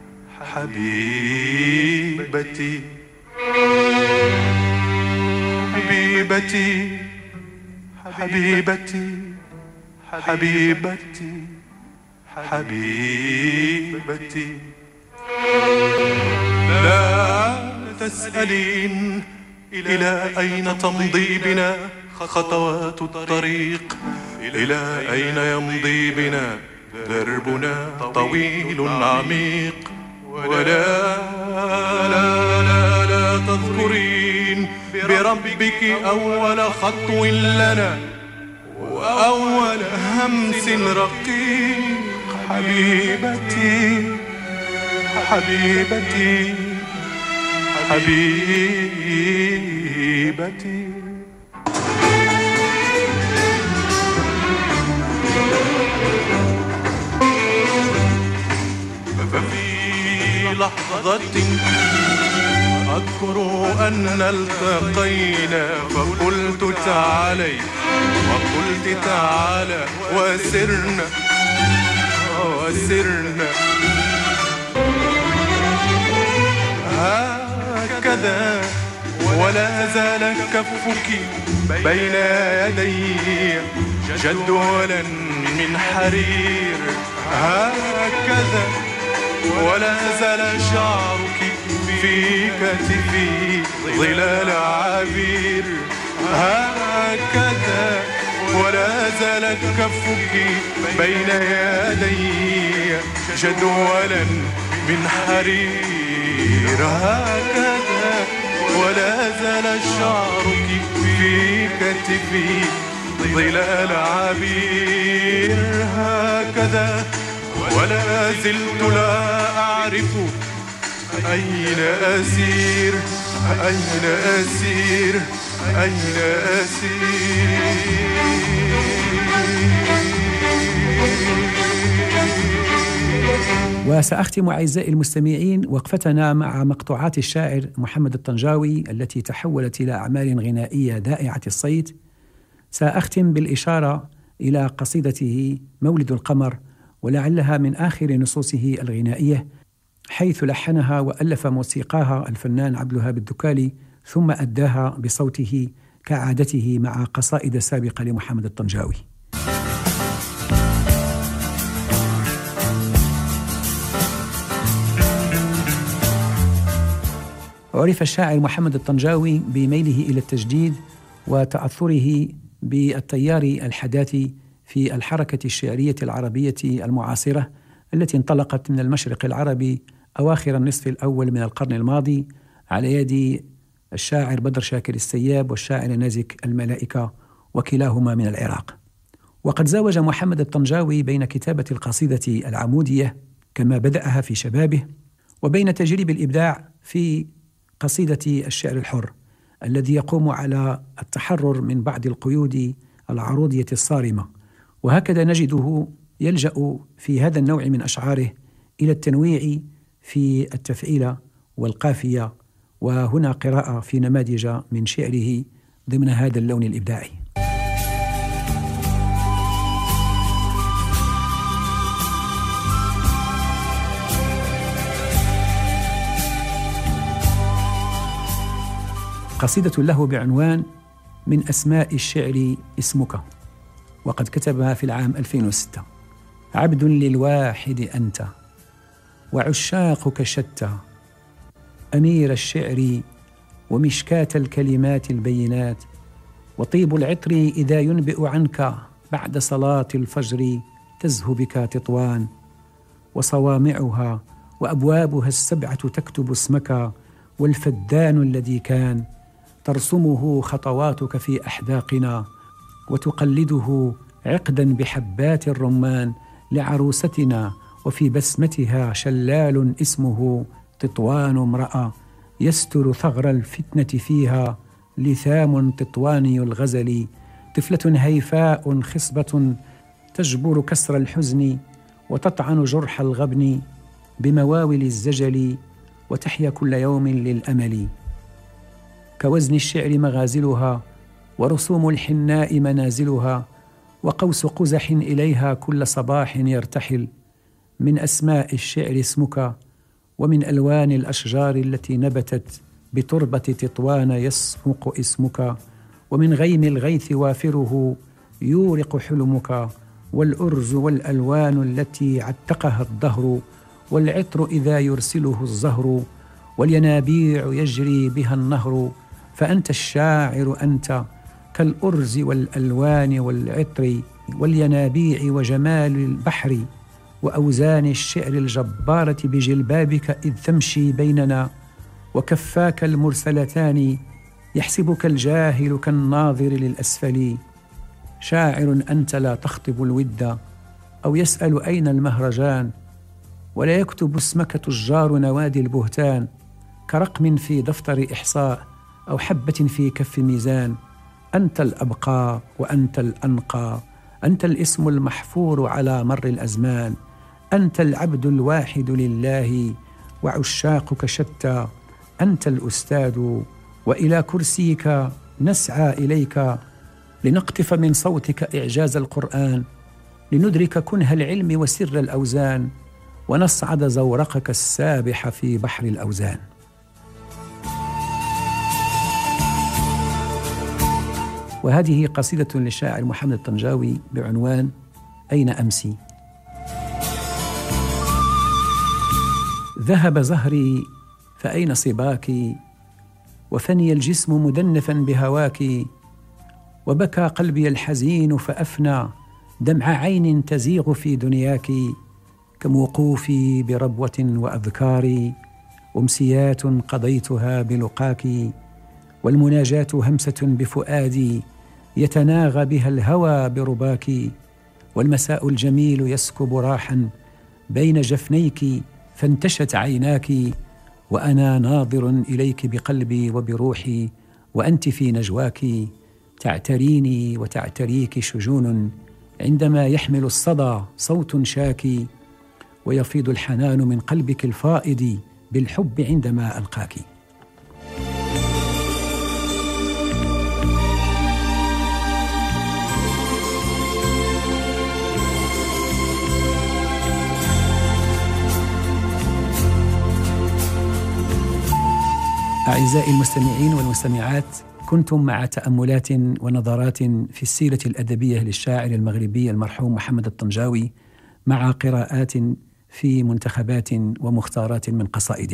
حبيبتي حبيبتي حبيبتي حبيبتي حبيبتي. لا تسألين إلى أين تمضي بنا خطوات الطريق، إلى أين يمضي بنا دربنا طويل عميق. ولا لا لا لا تذكرين بربك أول خطو لنا وأول همس رقيق. حبيبتي حبيبتي حبيبتي. ففي لحظة أذكر أن التقينا فقلت تعالي وقلت تعالى وسرنا وسرنا هكذا ولا زال كفك بين يدي جدولا من حرير هكذا ولا زال شعرك في كتفي ظلال عبير هكذا ولا زالت كفك بين يدي جدولا من حرير هكذا ولا زال شعرك في كتفي ظلال عبير هكذا ولا زلت لا أعرف أين أسير أين أسير أين أسير. وسأختم أعزائي المستمعين وقفتنا مع مقطوعات الشاعر محمد الطنجاوي التي تحولت إلى أعمال غنائية دائعة الصيت. سأختم بالإشارة إلى قصيدته مولد القمر، ولعلها من آخر نصوصه الغنائية، حيث لحنها وألف موسيقاها الفنان عبد الوهاب الدكالي، ثم أداها بصوته كعادته مع قصائد سابقة لمحمد الطنجاوي. عرف الشاعر محمد الطنجاوي بميله إلى التجديد وتأثره بالتيار الحداثي في الحركة الشعرية العربية المعاصرة التي انطلقت من المشرق العربي أواخر النصف الأول من القرن الماضي على يد الشاعر بدر شاكر السياب والشاعر نازك الملائكة، وكلاهما من العراق. وقد زاوج محمد الطنجاوي بين كتابة القصيدة العمودية كما بدأها في شبابه وبين تجريب الإبداع في قصيدة الشعر الحر الذي يقوم على التحرر من بعض القيود العروضية الصارمة. وهكذا نجده يلجأ في هذا النوع من أشعاره إلى التنويع في التفعيل والقافية، وهنا قراءة في نماذج من شعره ضمن هذا اللون الإبداعي. قصيدة له بعنوان من أسماء الشعر اسمك، وقد كتبها في العام ألفين وستة. عبد للواحد أنت وعشاقك شتى، أمير الشعر ومشكاة الكلمات البينات، وطيب العطر إذا ينبئ عنك بعد صلاة الفجر تزهو بك تطوان، وصوامعها وأبوابها السبعة تكتب اسمك، والفدان الذي كان ترسمه خطواتك في أحداقنا، وتقلده عقدا بحبات الرمان لعروستنا، وفي بسمتها شلال اسمه تطوان امرأة، يستر ثغر الفتنة فيها لثام تطواني الغزل، طفلة هيفاء خصبة تجبر كسر الحزن وتطعن جرح الغبن بمواول الزجل، وتحيا كل يوم للأمل. كوزن الشعر مغازلها ورسوم الحناء منازلها، وقوس قزح إليها كل صباح يرتحل. من أسماء الشعر اسمك، ومن ألوان الأشجار التي نبتت بتربة تطوان يسمق اسمك، ومن غيم الغيث وافره يورق حلمك، والأرز والألوان التي عتقها الدهر، والعطر إذا يرسله الزهر، والينابيع يجري بها النهر. فأنت الشاعر أنت كالأرز والألوان والعطر والينابيع وجمال البحر، وأوزان الشعر الجبارة بجلبابك إذ تمشي بيننا، وكفاك المرسلتان يحسبك الجاهل كالناظر للأسفل. شاعر أنت لا تخطب الود أو يسأل أين المهرجان، ولا يكتب اسمك تجار نوادي البهتان، كرقم في دفتر إحصاء أو حبة في كف ميزان. أنت الأبقى وأنت الأنقى، أنت الاسم المحفور على مر الأزمان، أنت العبد الواحد لله وعشاقك شتى، أنت الأستاذ وإلى كرسيك نسعى إليك لنقطف من صوتك إعجاز القرآن، لندرك كنه العلم وسر الأوزان، ونصعد زورقك السابح في بحر الأوزان. وهذه قصيدة للشاعر محمد الطنجاوي بعنوان أين أمسي. ذهب زهري فأين صباك، وفني الجسم مدنفا بهواك، وبكى قلبي الحزين فأفنى دمع عين تزيغ في دنياك، كموقوفي بربوة وأذكاري، أمسيات قضيتها بلقاك، والمناجاة همسة بفؤادي يتناغى بها الهوى برباك، والمساء الجميل يسكب راحا بين جفنيك فانتشت عيناك، وأنا ناظر إليك بقلبي وبروحي، وأنت في نجواك تعتريني وتعتريك شجون، عندما يحمل الصدى صوت شاكي، ويفيض الحنان من قلبك الفائض بالحب عندما ألقاك. أعزائي المستمعين والمستمعات، كنتم مع تأملات ونظرات في السيرة الأدبية للشاعر المغربي المرحوم محمد الطنجاوي، مع قراءات في منتخبات ومختارات من قصائده.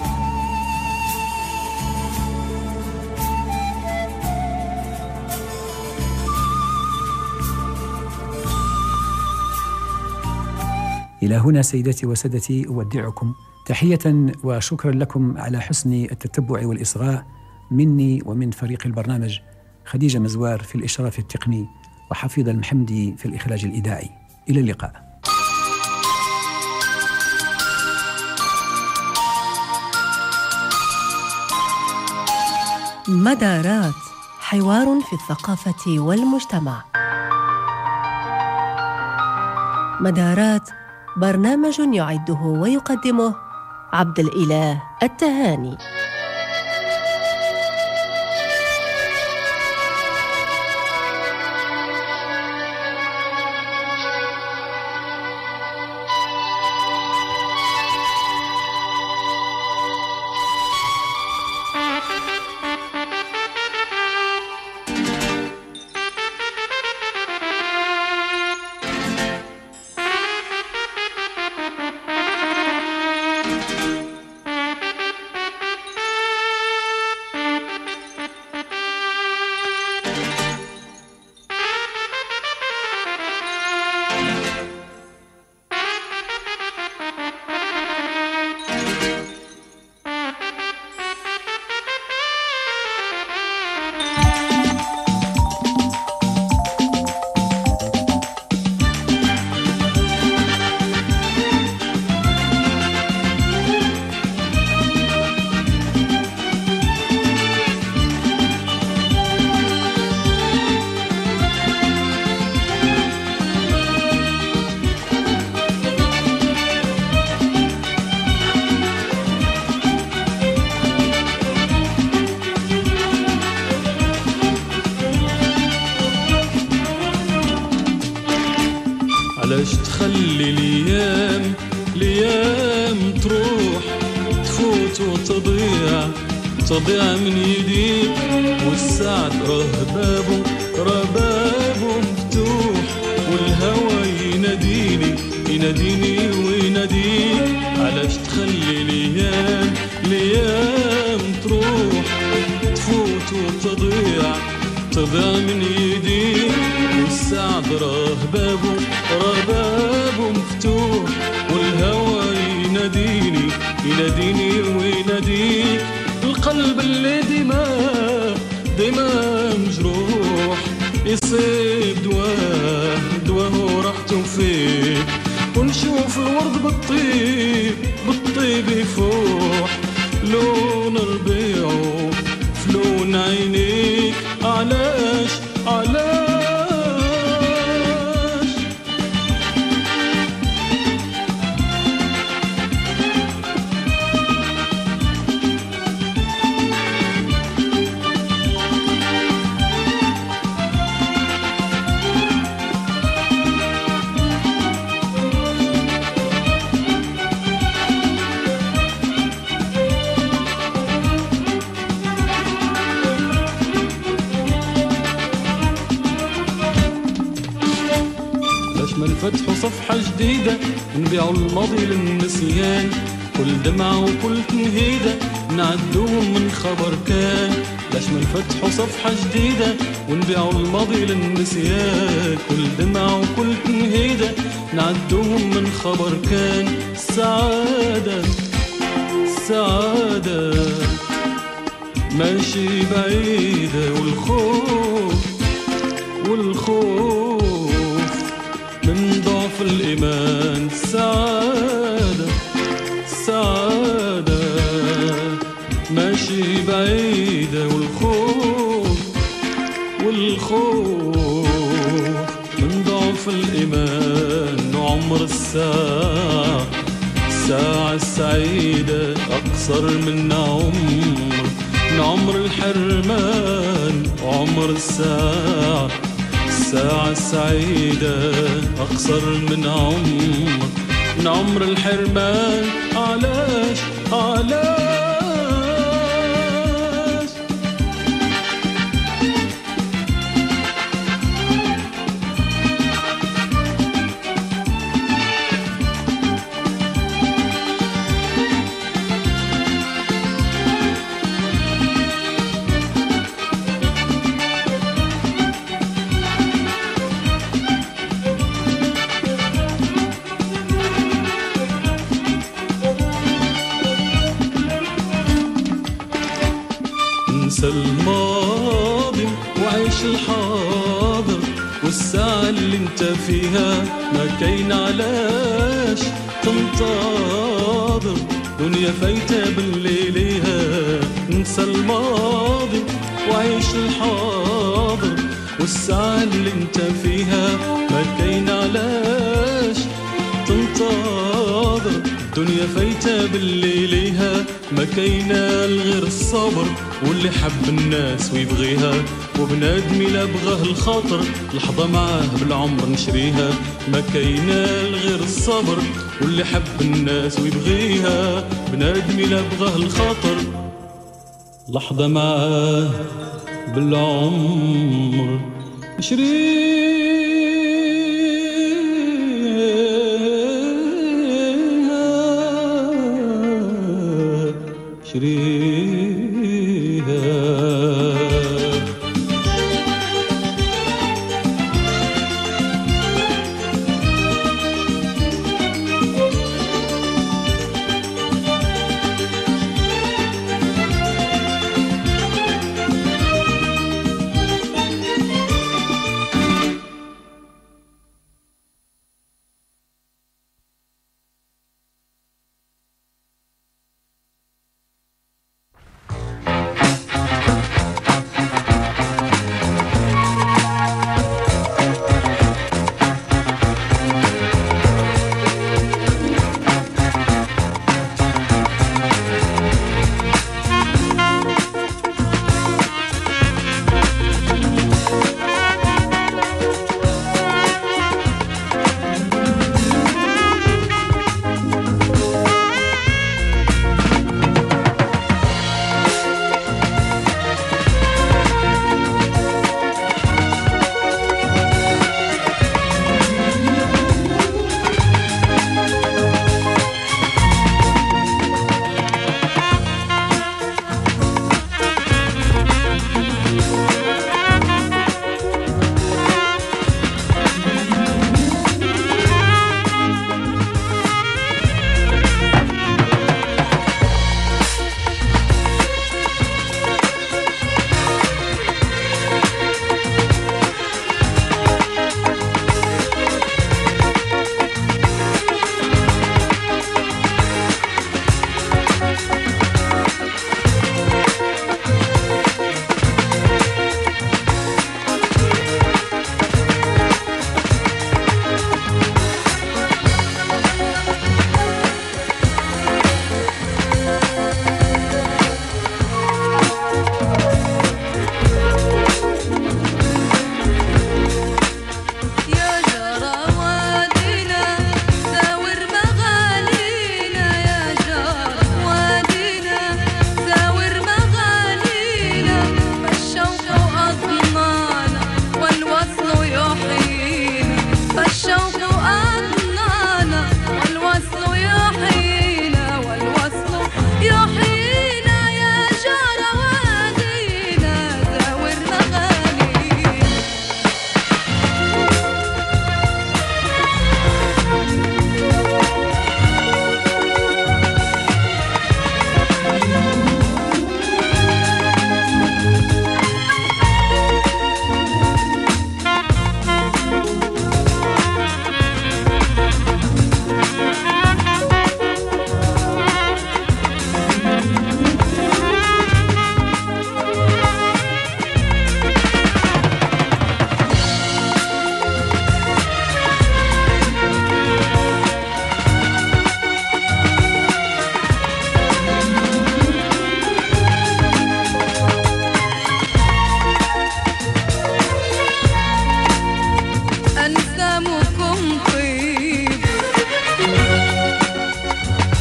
إلى هنا سيدتي وسادتي أودعكم، تحية وشكرا لكم على حسن التتبع والإصغاء مني ومن فريق البرنامج، خديجة مزوار في الإشراف التقني، وحفيظ المحمدي في الإخراج الإذاعي. إلى اللقاء. مدارات، حوار في الثقافة والمجتمع. مدارات برنامج يعده ويقدمه عبد الإله التهاني. علاش تخلي الايام الايام تروح تفوت وتضيع تضيع من يديك، والسعد راه بابه راه بابه مفتوح، والهوى يناديني يناديني ويناديك. علاش تخلي الايام الايام تروح تفوت وتضيع تضيع من يديك، والسعد راه بابه راه بابه مفتوح، والهوى يناديني يناديني ويناديك. القلب اللي ديما ديما مجروح يصيب دواه دواه وراحته فيه، ونشوف الورد بالطيب بالطيب يفوح، لون ربيعه في لون عينيك. علاش علاش نفتحوا صفحة جديدة ونبيعوا الماضي للنسيان، كل دمعة وكل تنهيدة نعدوهم من خبر كان. ليش ما نفتحوا صفحة جديدة ونبيعوا الماضي للنسيان، كل دمعة وكل تنهيدة نعدوهم من خبر كان. السعادة السعادة ماشي بعيدة، والخوف والخوف من ضعف الإيمان. السعادة السعادة ماشي بعيدة، والخوف والخوف من ضعف الإيمان. وعمر الساعة الساعة السعيدة أقصر من عمر من عمر الحرمان. وعمر الساعة الساعة السعيدة أقصر من عمر من عمر الحرمان. علاش علاش انسى الماضي وعيش الحاضر، والساعة اللي انت فيها ما كاين علاش تنتظر، دنيا فايتة بالليليها. انسى الماضي وعيش الحاضر، والساعة اللي انت فيها ما كاين علاش تنتظر، دنيا فايتة بالليليها. ما كاينة غير الصبر واللي حب الناس ويبغيها، وبنادمي لا بغاه الخاطر لحظة معاه بالعمر نشريها. ما كاينة غير الصبر واللي حب الناس ويبغيها، بنادمي لا بغاه الخاطر لحظة معاه بالعمر نشريها.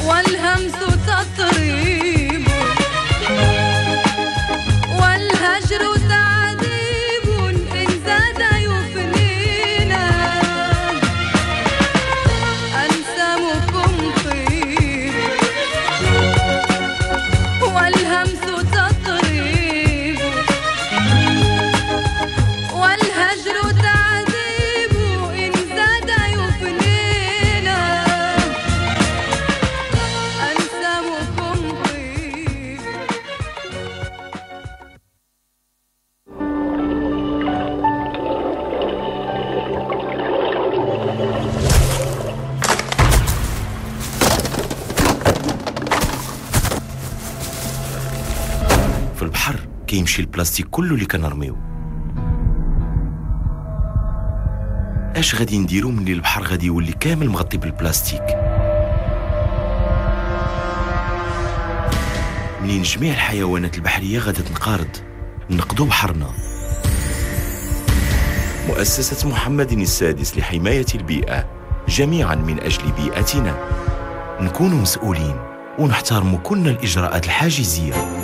والهمس تطريب والهجر تعذيب إن زاد يفنينا أنسامكم طيب والهمس تطريب والهجر تعذيب إن زاد يفنينا أنسامكم طيب. في البحر كيمشي البلاستيك كله اللي كنرميو. اش غادي نديرو ملي البحر غادي يولي كامل مغطي بالبلاستيك؟ منين جميع الحيوانات البحرية غادي تنقرض، نقضوا بحرنا. مؤسسة محمد السادس لحماية البيئة، جميعا من أجل بيئتنا. نكونوا مسؤولين ونحترموا كل الإجراءات الحاجزية.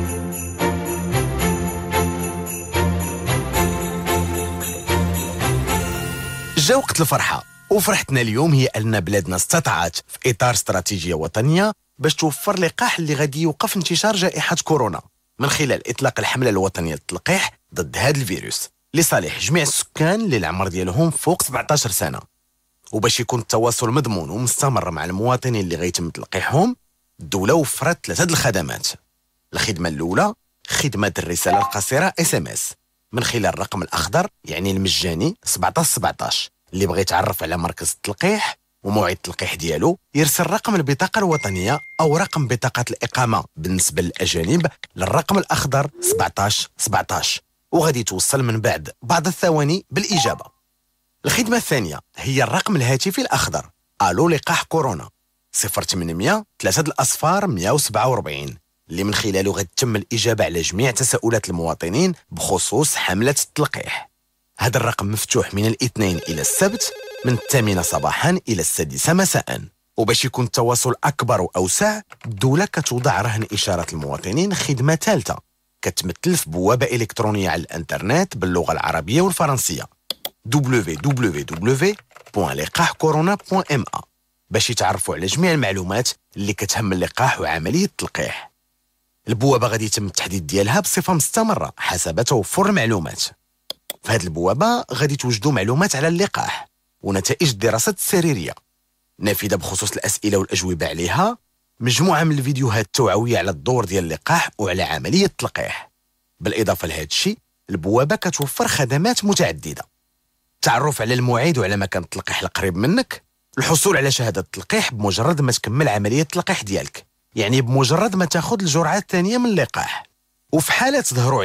جا وقت الفرحة، وفرحتنا اليوم هي أن بلادنا استطاعت في إطار استراتيجية وطنية باش توفر لقاح اللي غادي يوقف انتشار جائحة كورونا من خلال إطلاق الحملة الوطنية للتلقيح ضد هذا الفيروس لصالح جميع السكان اللي العمر ديالهم فوق سبعطاش سنة. وباش يكون التواصل مضمون ومستمر مع المواطنين اللي غيتم تلقيحهم، الدولة وفرت ثلاثة الخدمات. الخدمة الأولى خدمة الرسالة القصيرة اس ام اس من خلال الرقم الأخضر، يعني المجاني سبعطاش سبعطاش. اللي بغى يتعرف على مركز التلقيح وموعد التلقيح ديالو يرسل رقم البطاقة الوطنية أو رقم بطاقة الإقامة بالنسبة للأجانب للرقم الأخضر سبعطاش سبعطاش، وغادي توصل من بعد بعض الثواني بالإجابة. الخدمة الثانية هي الرقم الهاتفي الأخضر ألو لقاح كورونا صفر ثمانمية ثلاثة الأصفار مية وسبعة وأربعين، اللي من خلاله غتتم الإجابة على جميع تساؤلات المواطنين بخصوص حملة التلقيح. هذا الرقم مفتوح من الاثنين إلى السبت من الثامنة صباحا إلى السادسة مساء. وباش يكون التواصل أكبر وأوسع، الدولة كتوضع رهن إشارة المواطنين خدمة ثالثة كتمثل في بوابة إلكترونية على الإنترنت باللغة العربية والفرنسية دبليو دبليو دبليو بوان لقاح كورونا بوان ام ا باش يتعرفوا على جميع المعلومات اللي كتهم اللقاح وعملية التلقيح. البوابة غادي يتم التحديد ديالها بصفة مستمرة حسب توفر المعلومات. في هذه البوابة غادي توجدوا معلومات على اللقاح ونتائج الدراسات السريرية، نافذة بخصوص الأسئلة والأجوبة عليها، مجموعة من الفيديوهات التوعوية على الدور ديال اللقاح وعلى عملية التلقيح. بالإضافة لهذا الشيء، البوابة كتوفر خدمات متعددة: التعرف على الموعد وعلى مكان التلقيح القريب منك، الحصول على شهادة التلقيح بمجرد ما تكمل عملية التلقيح ديالك، يعني بمجرد ما تاخذ الجرعة الثانية من اللقاح، وفي حالة ظهور